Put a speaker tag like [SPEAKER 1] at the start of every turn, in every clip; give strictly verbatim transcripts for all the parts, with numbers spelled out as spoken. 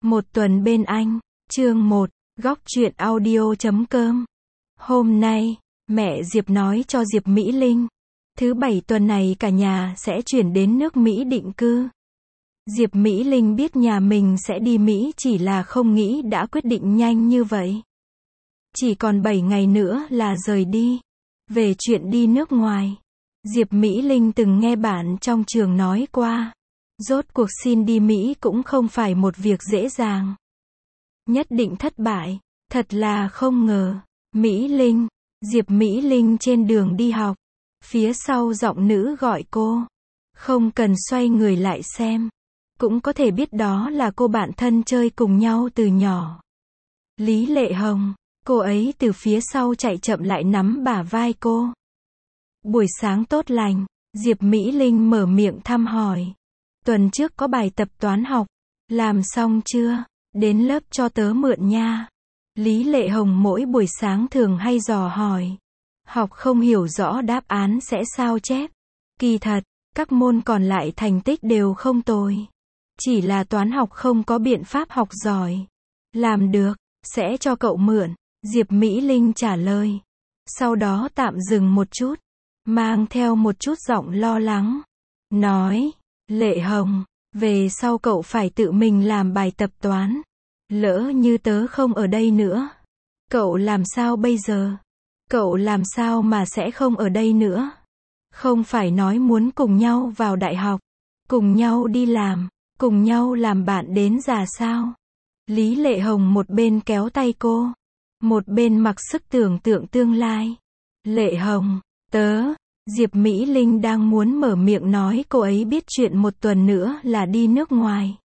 [SPEAKER 1] Một tuần bên anh, chương một, góc truyện audio chấm com. Hôm nay, mẹ Diệp nói cho Diệp Mỹ Linh, thứ bảy tuần này cả nhà sẽ chuyển đến nước Mỹ định cư. Diệp Mỹ Linh biết nhà mình sẽ đi Mỹ chỉ là không nghĩ đã quyết định nhanh như vậy. Chỉ còn bảy ngày nữa là rời đi. Về chuyện đi nước ngoài, Diệp Mỹ Linh từng nghe bạn trong trường nói qua. Rốt cuộc xin đi Mỹ cũng không phải một việc dễ dàng. Nhất định thất bại, thật là không ngờ. Mỹ Linh, Diệp Mỹ Linh trên đường đi học. Phía sau giọng nữ gọi cô. Không cần xoay người lại xem. Cũng có thể biết đó là cô bạn thân chơi cùng nhau từ nhỏ. Lý Lệ Hồng, cô ấy từ phía sau chạy chậm lại nắm bả vai cô. Buổi sáng tốt lành, Diệp Mỹ Linh mở miệng thăm hỏi. Tuần trước có bài tập toán học, làm xong chưa? Đến lớp cho tớ mượn nha. Lý Lệ Hồng mỗi buổi sáng thường hay dò hỏi. Học không hiểu rõ đáp án sẽ sao chép. Kỳ thật, các môn còn lại thành tích đều không tồi. Chỉ là toán học không có biện pháp học giỏi. Làm được, sẽ cho cậu mượn. Diệp Mỹ Linh trả lời. Sau đó tạm dừng một chút, mang theo một chút giọng lo lắng. Nói, Lệ Hồng, về sau cậu phải tự mình làm bài tập toán. Lỡ như tớ không ở đây nữa, cậu làm sao bây giờ? Cậu làm sao mà sẽ không ở đây nữa? Không phải nói muốn cùng nhau vào đại học, cùng nhau đi làm, cùng nhau làm bạn đến già sao? Lý Lệ Hồng một bên kéo tay cô, một bên mặc sức tưởng tượng tương lai. Lệ Hồng, tớ, Diệp Mỹ Linh đang muốn mở miệng nói cô ấy biết chuyện một tuần nữa là đi nước ngoài.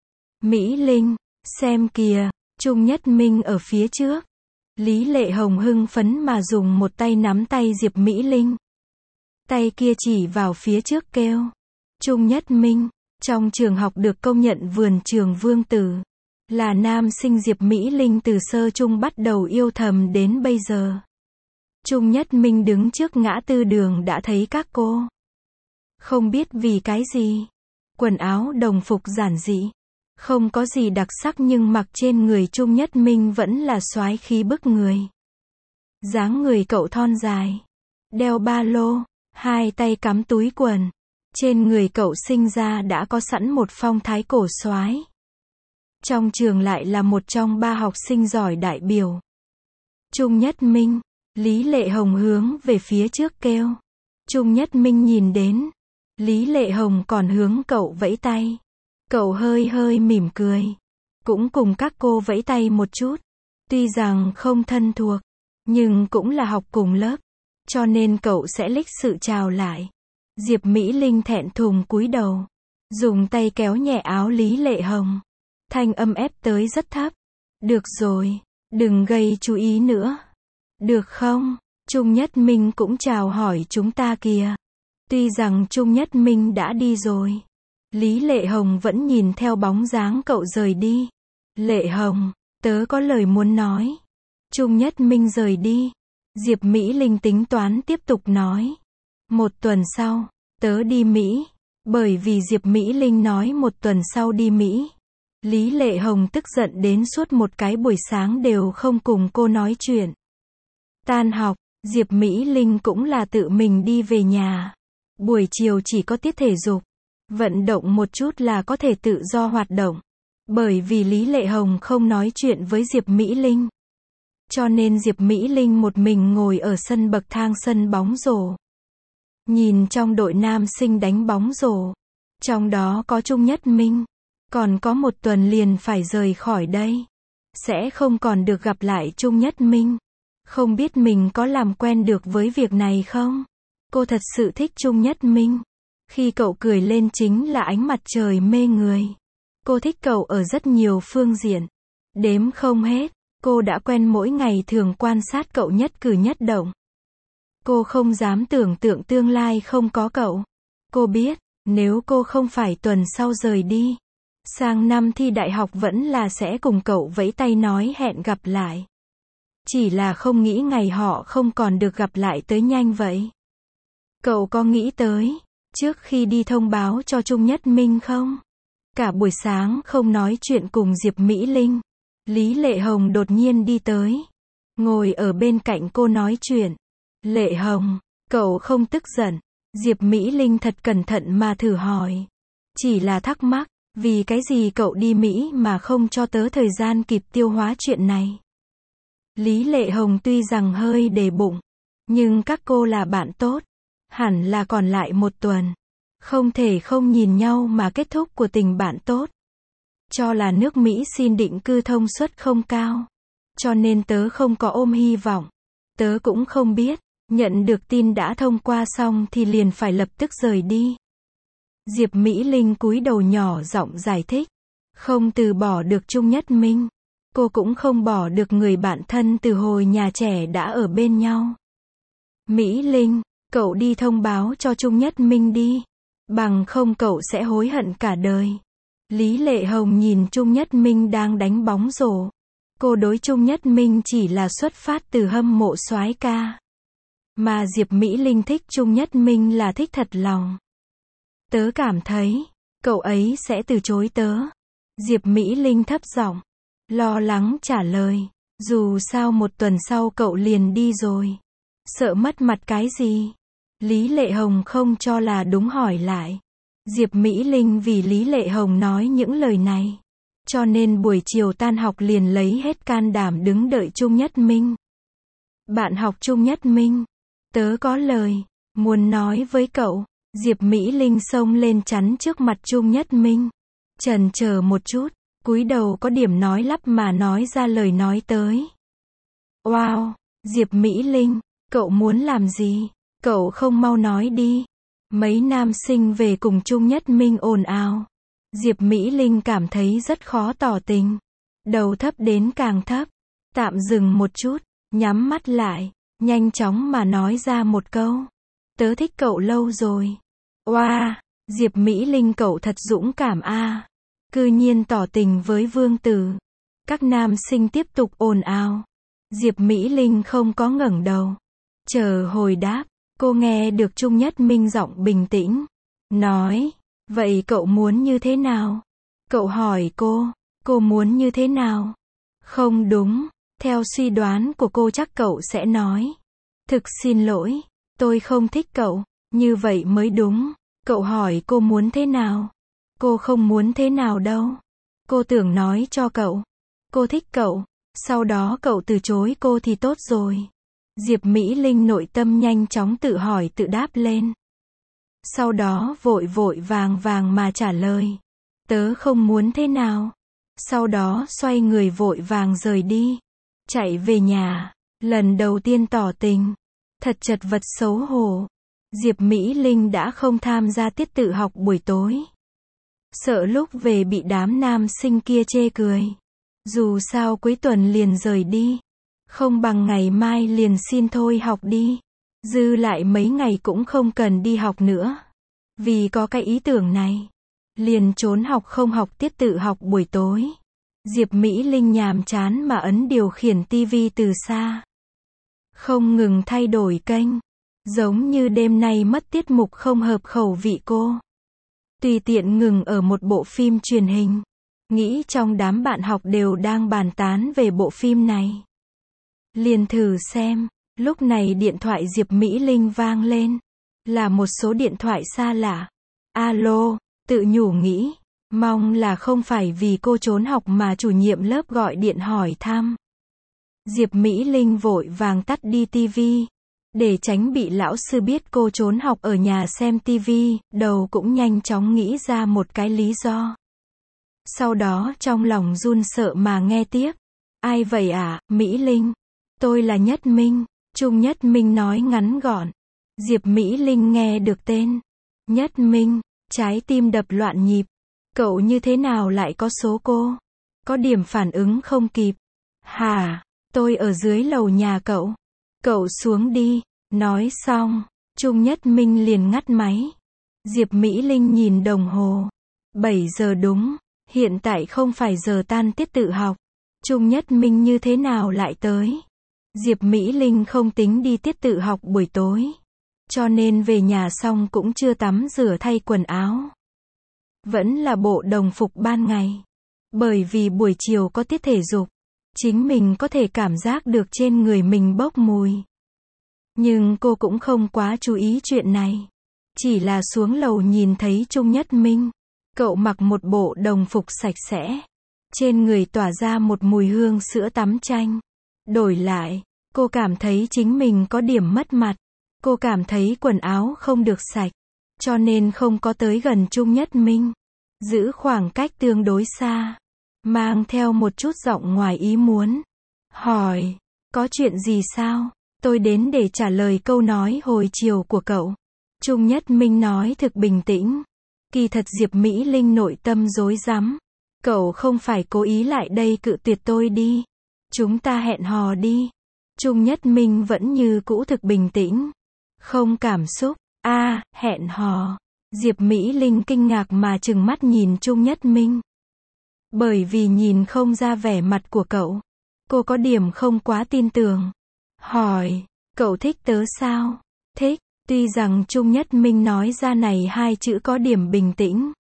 [SPEAKER 1] Mỹ Linh, xem kìa, Trung Nhất Minh ở phía trước. Lý Lệ Hồng hưng phấn mà dùng một tay nắm tay Diệp Mỹ Linh. Tay kia chỉ vào phía trước kêu. Trung Nhất Minh, trong trường học được công nhận vườn trường Vương Tử. Là nam sinh Diệp Mỹ Linh từ sơ trung bắt đầu yêu thầm đến bây giờ. Trung Nhất Minh đứng trước ngã tư đường đã thấy các cô. Không biết vì cái gì. Quần áo đồng phục giản dị. Không có gì đặc sắc nhưng mặc trên người Trung Nhất Minh vẫn là soái khí bức người. Dáng người cậu thon dài. Đeo ba lô, hai tay cắm túi quần. Trên người cậu sinh ra đã có sẵn một phong thái cổ soái. Trong trường lại là một trong ba học sinh giỏi đại biểu. Trung Nhất Minh, Lý Lệ Hồng hướng về phía trước kêu. Trung Nhất Minh nhìn đến. Lý Lệ Hồng còn hướng cậu vẫy tay. Cậu hơi hơi mỉm cười. Cũng cùng các cô vẫy tay một chút. Tuy rằng không thân thuộc, nhưng cũng là học cùng lớp. Cho nên cậu sẽ lịch sự chào lại. Diệp Mỹ Linh thẹn thùng cúi đầu. Dùng tay kéo nhẹ áo Lý Lệ Hồng. Thanh âm ép tới rất thấp. Được rồi, đừng gây chú ý nữa. Được không? Trung Nhất Minh cũng chào hỏi chúng ta kìa. Tuy rằng Trung Nhất Minh đã đi rồi. Lý Lệ Hồng vẫn nhìn theo bóng dáng cậu rời đi. Lệ Hồng, tớ có lời muốn nói. Trung Nhất Minh rời đi. Diệp Mỹ Linh tính toán tiếp tục nói. Một tuần sau, tớ đi Mỹ. Bởi vì Diệp Mỹ Linh nói một tuần sau đi Mỹ. Lý Lệ Hồng tức giận đến suốt một cái buổi sáng đều không cùng cô nói chuyện. Tan học, Diệp Mỹ Linh cũng là tự mình đi về nhà. Buổi chiều chỉ có tiết thể dục. Vận động một chút là có thể tự do hoạt động. Bởi vì Lý Lệ Hồng không nói chuyện với Diệp Mỹ Linh. Cho nên Diệp Mỹ Linh một mình ngồi ở sân bậc thang sân bóng rổ. Nhìn trong đội nam sinh đánh bóng rổ. Trong đó có Trung Nhất Minh. Còn có một tuần liền phải rời khỏi đây. Sẽ không còn được gặp lại Trung Nhất Minh. Không biết mình có làm quen được với việc này không? Cô thật sự thích Trung Nhất Minh. Khi cậu cười lên chính là ánh mặt trời mê người. Cô thích cậu ở rất nhiều phương diện. Đếm không hết. Cô đã quen mỗi ngày thường quan sát cậu nhất cử nhất động. Cô không dám tưởng tượng tương lai không có cậu. Cô biết, nếu cô không phải tuần sau rời đi, sang năm thi đại học vẫn là sẽ cùng cậu vẫy tay nói hẹn gặp lại. Chỉ là không nghĩ ngày họ không còn được gặp lại tới nhanh vậy. Cậu có nghĩ tới, trước khi đi thông báo cho Trung Nhất Minh không? Cả buổi sáng không nói chuyện cùng Diệp Mỹ Linh. Lý Lệ Hồng đột nhiên đi tới. Ngồi ở bên cạnh cô nói chuyện. Lệ Hồng, cậu không tức giận. Diệp Mỹ Linh thật cẩn thận mà thử hỏi. Chỉ là thắc mắc, vì cái gì cậu đi Mỹ mà không cho tớ thời gian kịp tiêu hóa chuyện này. Lý Lệ Hồng tuy rằng hơi đề bụng, nhưng các cô là bạn tốt. Hẳn là còn lại một tuần. Không thể không nhìn nhau mà kết thúc của tình bạn tốt. Cho là nước Mỹ xin định cư thông suất không cao. Cho nên tớ không có ôm hy vọng. Tớ cũng không biết, nhận được tin đã thông qua xong thì liền phải lập tức rời đi. Diệp Mỹ Linh cúi đầu nhỏ giọng giải thích. Không từ bỏ được Trung Nhất Minh. Cô cũng không bỏ được người bạn thân từ hồi nhà trẻ đã ở bên nhau. Mỹ Linh, cậu đi thông báo cho Trung Nhất Minh đi. Bằng không cậu sẽ hối hận cả đời. Lý Lệ Hồng nhìn Trung Nhất Minh đang đánh bóng rổ. Cô đối Trung Nhất Minh chỉ là xuất phát từ hâm mộ soái ca. Mà Diệp Mỹ Linh thích Trung Nhất Minh là thích thật lòng. Tớ cảm thấy, cậu ấy sẽ từ chối tớ. Diệp Mỹ Linh thấp giọng, lo lắng trả lời. Dù sao một tuần sau cậu liền đi rồi. Sợ mất mặt cái gì? Lý Lệ Hồng không cho là đúng hỏi lại. Diệp Mỹ Linh vì Lý Lệ Hồng nói những lời này. Cho nên buổi chiều tan học liền lấy hết can đảm đứng đợi Trung Nhất Minh. Bạn học Trung Nhất Minh. Tớ có lời, muốn nói với cậu. Diệp Mỹ Linh xông lên chắn trước mặt Trung Nhất Minh. Chần chờ một chút, cúi đầu có điểm nói lắp mà nói ra lời nói tới. Wow, Diệp Mỹ Linh, cậu muốn làm gì? Cậu không mau nói đi. Mấy nam sinh về cùng Trung Nhất Minh ồn ào. Diệp Mỹ Linh cảm thấy rất khó tỏ tình. Đầu thấp đến càng thấp. Tạm dừng một chút, nhắm mắt lại, nhanh chóng mà nói ra một câu. Tớ thích cậu lâu rồi. Wow, Diệp Mỹ Linh cậu thật dũng cảm a. À. Cư nhiên tỏ tình với Vương Tử. Các nam sinh tiếp tục ồn ào. Diệp Mỹ Linh không có ngẩng đầu. Chờ hồi đáp, cô nghe được Trung Nhất Minh giọng bình tĩnh. Nói, vậy cậu muốn như thế nào? Cậu hỏi cô, cô muốn như thế nào? Không đúng, theo suy đoán của cô chắc cậu sẽ nói. Thực xin lỗi, tôi không thích cậu, như vậy mới đúng. Cậu hỏi cô muốn thế nào? Cô không muốn thế nào đâu. Cô tưởng nói cho cậu. Cô thích cậu, sau đó cậu từ chối cô thì tốt rồi. Diệp Mỹ Linh nội tâm nhanh chóng tự hỏi tự đáp lên. Sau đó vội vội vàng vàng mà trả lời. Tớ không muốn thế nào. Sau đó xoay người vội vàng rời đi. Chạy về nhà. Lần đầu tiên tỏ tình. Thật chật vật xấu hổ. Diệp Mỹ Linh đã không tham gia tiết tự học buổi tối. Sợ lúc về bị đám nam sinh kia chê cười. Dù sao cuối tuần liền rời đi. Không bằng ngày mai liền xin thôi học đi. Dư lại mấy ngày cũng không cần đi học nữa. Vì có cái ý tưởng này. Liền trốn học không học tiết tự học buổi tối. Diệp Mỹ Linh nhàm chán mà ấn điều khiển tivi từ xa. Không ngừng thay đổi kênh. Giống như đêm nay mất tiết mục không hợp khẩu vị cô. Tùy tiện ngừng ở một bộ phim truyền hình. Nghĩ trong đám bạn học đều đang bàn tán về bộ phim này. Liền thử xem. Lúc này điện thoại Diệp Mỹ Linh vang lên. Là một số điện thoại xa lạ. Alo, tự nhủ nghĩ. Mong là không phải vì cô trốn học mà chủ nhiệm lớp gọi điện hỏi thăm. Diệp Mỹ Linh vội vàng tắt đi tivi. Để tránh bị lão sư biết cô trốn học ở nhà xem tivi, đầu cũng nhanh chóng nghĩ ra một cái lý do. Sau đó trong lòng run sợ mà nghe tiếp. Ai vậy ạ, Mỹ Linh? Tôi là Nhất Minh. Trung Nhất Minh nói ngắn gọn. Diệp Mỹ Linh nghe được tên. Nhất Minh, trái tim đập loạn nhịp. Cậu như thế nào lại có số cô? Có điểm phản ứng không kịp. Hả, tôi ở dưới lầu nhà cậu. Cậu xuống đi. Nói xong, Trung Nhất Minh liền ngắt máy. Diệp Mỹ Linh nhìn đồng hồ. bảy giờ đúng, hiện tại không phải giờ tan tiết tự học. Trung Nhất Minh như thế nào lại tới? Diệp Mỹ Linh không tính đi tiết tự học buổi tối. Cho nên về nhà xong cũng chưa tắm rửa thay quần áo. Vẫn là bộ đồng phục ban ngày. Bởi vì buổi chiều có tiết thể dục, chính mình có thể cảm giác được trên người mình bốc mùi. Nhưng cô cũng không quá chú ý chuyện này. Chỉ là xuống lầu nhìn thấy Trung Nhất Minh. Cậu mặc một bộ đồng phục sạch sẽ. Trên người tỏa ra một mùi hương sữa tắm chanh. Đổi lại, cô cảm thấy chính mình có điểm mất mặt. Cô cảm thấy quần áo không được sạch. Cho nên không có tới gần Trung Nhất Minh. Giữ khoảng cách tương đối xa. Mang theo một chút giọng ngoài ý muốn. Hỏi, có chuyện gì sao? Tôi đến để trả lời câu nói hồi chiều của cậu. Trung Nhất Minh nói thực bình tĩnh. Kỳ thật Diệp Mỹ Linh nội tâm rối rắm. Cậu không phải cố ý lại đây cự tuyệt tôi đi. Chúng ta hẹn hò đi. Trung Nhất Minh vẫn như cũ thực bình tĩnh. Không cảm xúc. A, à, hẹn hò. Diệp Mỹ Linh kinh ngạc mà trừng mắt nhìn Trung Nhất Minh. Bởi vì nhìn không ra vẻ mặt của cậu. Cô có điểm không quá tin tưởng. Hỏi, cậu thích tớ sao? Thích. Tuy rằng Trung Nhất Minh nói ra này hai chữ có điểm bình tĩnh.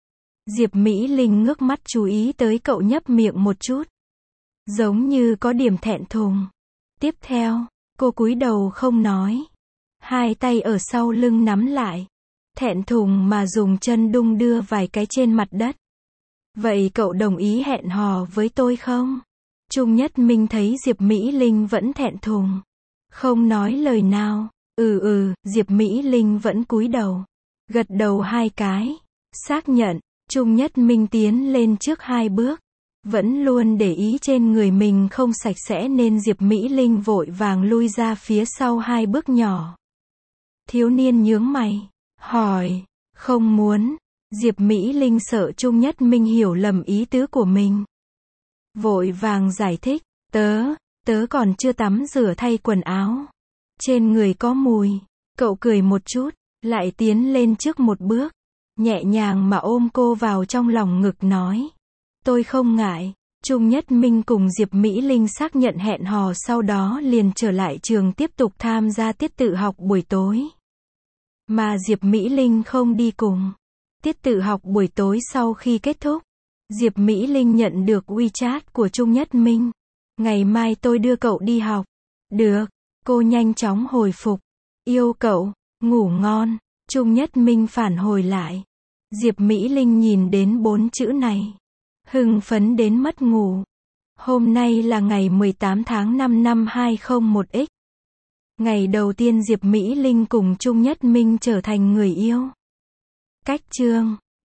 [SPEAKER 1] Diệp Mỹ Linh ngước mắt chú ý tới cậu nhấp miệng một chút. Giống như có điểm thẹn thùng. Tiếp theo, cô cúi đầu không nói. Hai tay ở sau lưng nắm lại. Thẹn thùng mà dùng chân đung đưa vài cái trên mặt đất. Vậy cậu đồng ý hẹn hò với tôi không? Trung Nhất Minh thấy Diệp Mỹ Linh vẫn thẹn thùng. Không nói lời nào. Ừ ừ, Diệp Mỹ Linh vẫn cúi đầu. Gật đầu hai cái. Xác nhận. Trung Nhất Minh tiến lên trước hai bước. Vẫn luôn để ý trên người mình không sạch sẽ nên Diệp Mỹ Linh vội vàng lui ra phía sau hai bước nhỏ. Thiếu niên nhướng mày. Hỏi. Không muốn. Diệp Mỹ Linh sợ Trung Nhất Minh hiểu lầm ý tứ của mình. Vội vàng giải thích. Tớ, tớ còn chưa tắm rửa thay quần áo. Trên người có mùi. Cậu cười một chút. Lại tiến lên trước một bước. Nhẹ nhàng mà ôm cô vào trong lòng ngực nói. Tôi không ngại. Trung Nhất Minh cùng Diệp Mỹ Linh xác nhận hẹn hò sau đó liền trở lại trường tiếp tục tham gia tiết tự học buổi tối. Mà Diệp Mỹ Linh không đi cùng. Tiết tự học buổi tối sau khi kết thúc, Diệp Mỹ Linh nhận được WeChat của Trung Nhất Minh. Ngày mai tôi đưa cậu đi học. Được. Cô nhanh chóng hồi phục. Yêu cậu. Ngủ ngon. Trung Nhất Minh phản hồi lại. Diệp Mỹ Linh nhìn đến bốn chữ này. Hưng phấn đến mất ngủ. Hôm nay là ngày mười tám tháng năm năm hai không một x. Ngày đầu tiên Diệp Mỹ Linh cùng Trung Nhất Minh trở thành người yêu. Cách chương